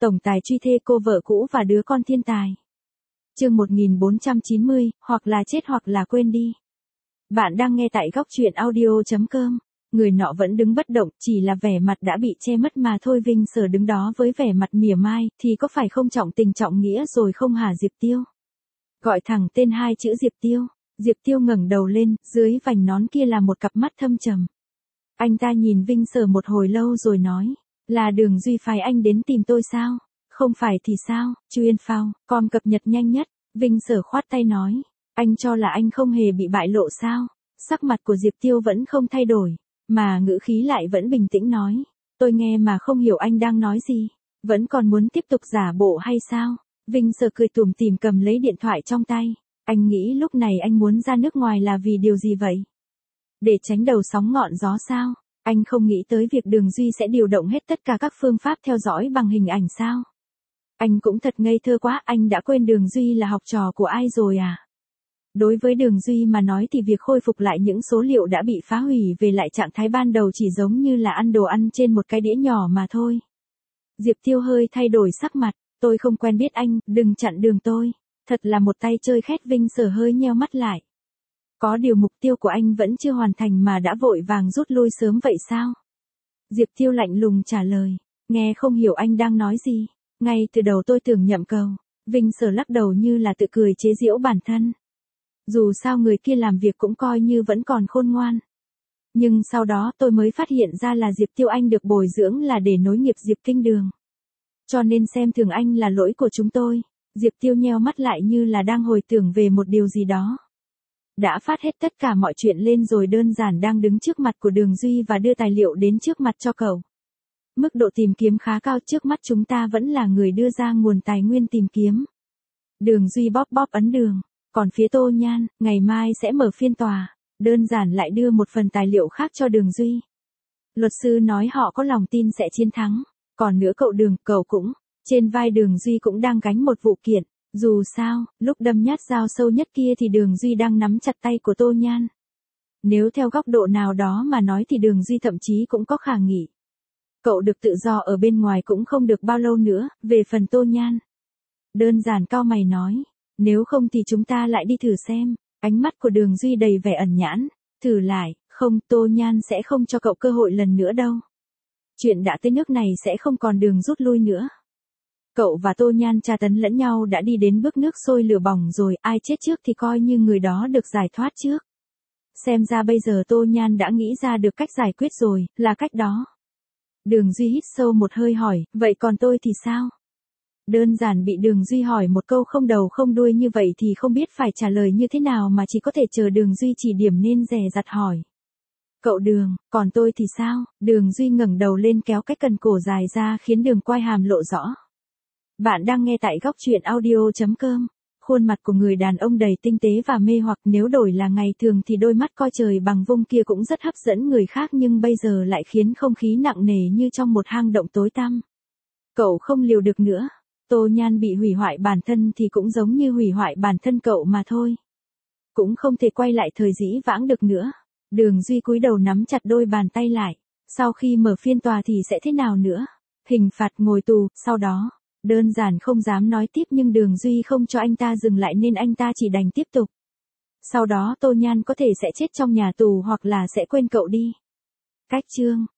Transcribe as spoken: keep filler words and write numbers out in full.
Tổng tài truy thê cô vợ cũ và đứa con thiên tài. Chương một nghìn bốn trăm chín mươi, hoặc là chết hoặc là quên đi. Bạn đang nghe tại góc truyện audio chấm com. Người nọ vẫn đứng bất động, chỉ là vẻ mặt đã bị che mất mà thôi. Vinh Sở đứng đó với vẻ mặt mỉa mai, thì có phải không trọng tình trọng nghĩa rồi không hả Diệp Tiêu? Gọi thẳng tên hai chữ Diệp Tiêu. Diệp Tiêu ngẩng đầu lên, dưới vành nón kia là một cặp mắt thâm trầm. Anh ta nhìn Vinh Sở một hồi lâu rồi nói, là Đường Duy phái anh đến tìm tôi sao? Không phải thì sao? Chuyên phao, com cập nhật nhanh nhất. Vinh Sở khoát tay nói, anh cho là anh không hề bị bại lộ sao? Sắc mặt của Diệp Tiêu vẫn không thay đổi, mà ngữ khí lại vẫn bình tĩnh nói, tôi nghe mà không hiểu anh đang nói gì, vẫn còn muốn tiếp tục giả bộ hay sao? Vinh Sở cười tủm tỉm cầm lấy điện thoại trong tay, anh nghĩ lúc này anh muốn ra nước ngoài là vì điều gì vậy? Để tránh đầu sóng ngọn gió sao? Anh không nghĩ tới việc Đường Duy sẽ điều động hết tất cả các phương pháp theo dõi bằng hình ảnh sao? Anh cũng thật ngây thơ quá, anh đã quên Đường Duy là học trò của ai rồi à? Đối với Đường Duy mà nói thì việc khôi phục lại những số liệu đã bị phá hủy về lại trạng thái ban đầu chỉ giống như là ăn đồ ăn trên một cái đĩa nhỏ mà thôi. Diệp Tiêu hơi thay đổi sắc mặt, tôi không quen biết anh, đừng chặn đường tôi. Thật là một tay chơi khét. Vinh Sở hơi nheo mắt lại. Có điều mục tiêu của anh vẫn chưa hoàn thành mà đã vội vàng rút lui sớm vậy sao? Diệp Tiêu lạnh lùng trả lời, nghe không hiểu anh đang nói gì. Ngay từ đầu tôi tưởng nhậm cầu. Vinh Sở lắc đầu như là tự cười chế giễu bản thân. Dù sao người kia làm việc cũng coi như vẫn còn khôn ngoan. Nhưng sau đó tôi mới phát hiện ra là Diệp Tiêu anh được bồi dưỡng là để nối nghiệp Diệp Kinh Đường. Cho nên xem thường anh là lỗi của chúng tôi. Diệp Tiêu nheo mắt lại như là đang hồi tưởng về một điều gì đó. Đã phát hết tất cả mọi chuyện lên rồi, đơn giản đang đứng trước mặt của Đường Duy và đưa tài liệu đến trước mặt cho cậu. Mức độ tìm kiếm khá cao, trước mắt chúng ta vẫn là người đưa ra nguồn tài nguyên tìm kiếm. Đường Duy bóp bóp ấn đường. Còn phía Tô Nhan, ngày mai sẽ mở phiên tòa, đơn giản lại đưa một phần tài liệu khác cho Đường Duy. Luật sư nói họ có lòng tin sẽ chiến thắng, còn nữa cậu Đường, cậu cũng, trên vai Đường Duy cũng đang gánh một vụ kiện, dù sao, lúc đâm nhát dao sâu nhất kia thì Đường Duy đang nắm chặt tay của Tô Nhan. Nếu theo góc độ nào đó mà nói thì Đường Duy thậm chí cũng có khả nghị. Cậu được tự do ở bên ngoài cũng không được bao lâu nữa, về phần Tô Nhan. Đơn giản cau mày nói. Nếu không thì chúng ta lại đi thử xem. Ánh mắt của Đường Duy đầy vẻ ẩn nhãn. Thử lại, không, Tô Nhan sẽ không cho cậu cơ hội lần nữa đâu. Chuyện đã tới nước này sẽ không còn đường rút lui nữa. Cậu và Tô Nhan tra tấn lẫn nhau đã đi đến bước nước sôi lửa bỏng rồi, ai chết trước thì coi như người đó được giải thoát trước. Xem ra bây giờ Tô Nhan đã nghĩ ra được cách giải quyết rồi, là cách đó. Đường Duy hít sâu một hơi hỏi, vậy còn tôi thì sao? Đơn giản bị Đường Duy hỏi một câu không đầu không đuôi như vậy thì không biết phải trả lời như thế nào mà chỉ có thể chờ Đường Duy chỉ điểm nên dè dặt hỏi. Cậu Đường, còn tôi thì sao? Đường Duy ngẩng đầu lên kéo cái cần cổ dài ra khiến đường quai hàm lộ rõ. Bạn đang nghe tại góc truyện audio chấm com. Khuôn mặt của người đàn ông đầy tinh tế và mê hoặc, nếu đổi là ngày thường thì đôi mắt coi trời bằng vung kia cũng rất hấp dẫn người khác, nhưng bây giờ lại khiến không khí nặng nề như trong một hang động tối tăm. Cậu không liều được nữa. Tô Nhan bị hủy hoại bản thân thì cũng giống như hủy hoại bản thân cậu mà thôi. Cũng không thể quay lại thời dĩ vãng được nữa. Đường Duy cúi đầu nắm chặt đôi bàn tay lại. Sau khi mở phiên tòa thì sẽ thế nào nữa? Hình phạt, ngồi tù, sau đó. Đơn giản không dám nói tiếp nhưng Đường Duy không cho anh ta dừng lại nên anh ta chỉ đành tiếp tục. Sau đó Tô Nhan có thể sẽ chết trong nhà tù hoặc là sẽ quên cậu đi. Cách chương.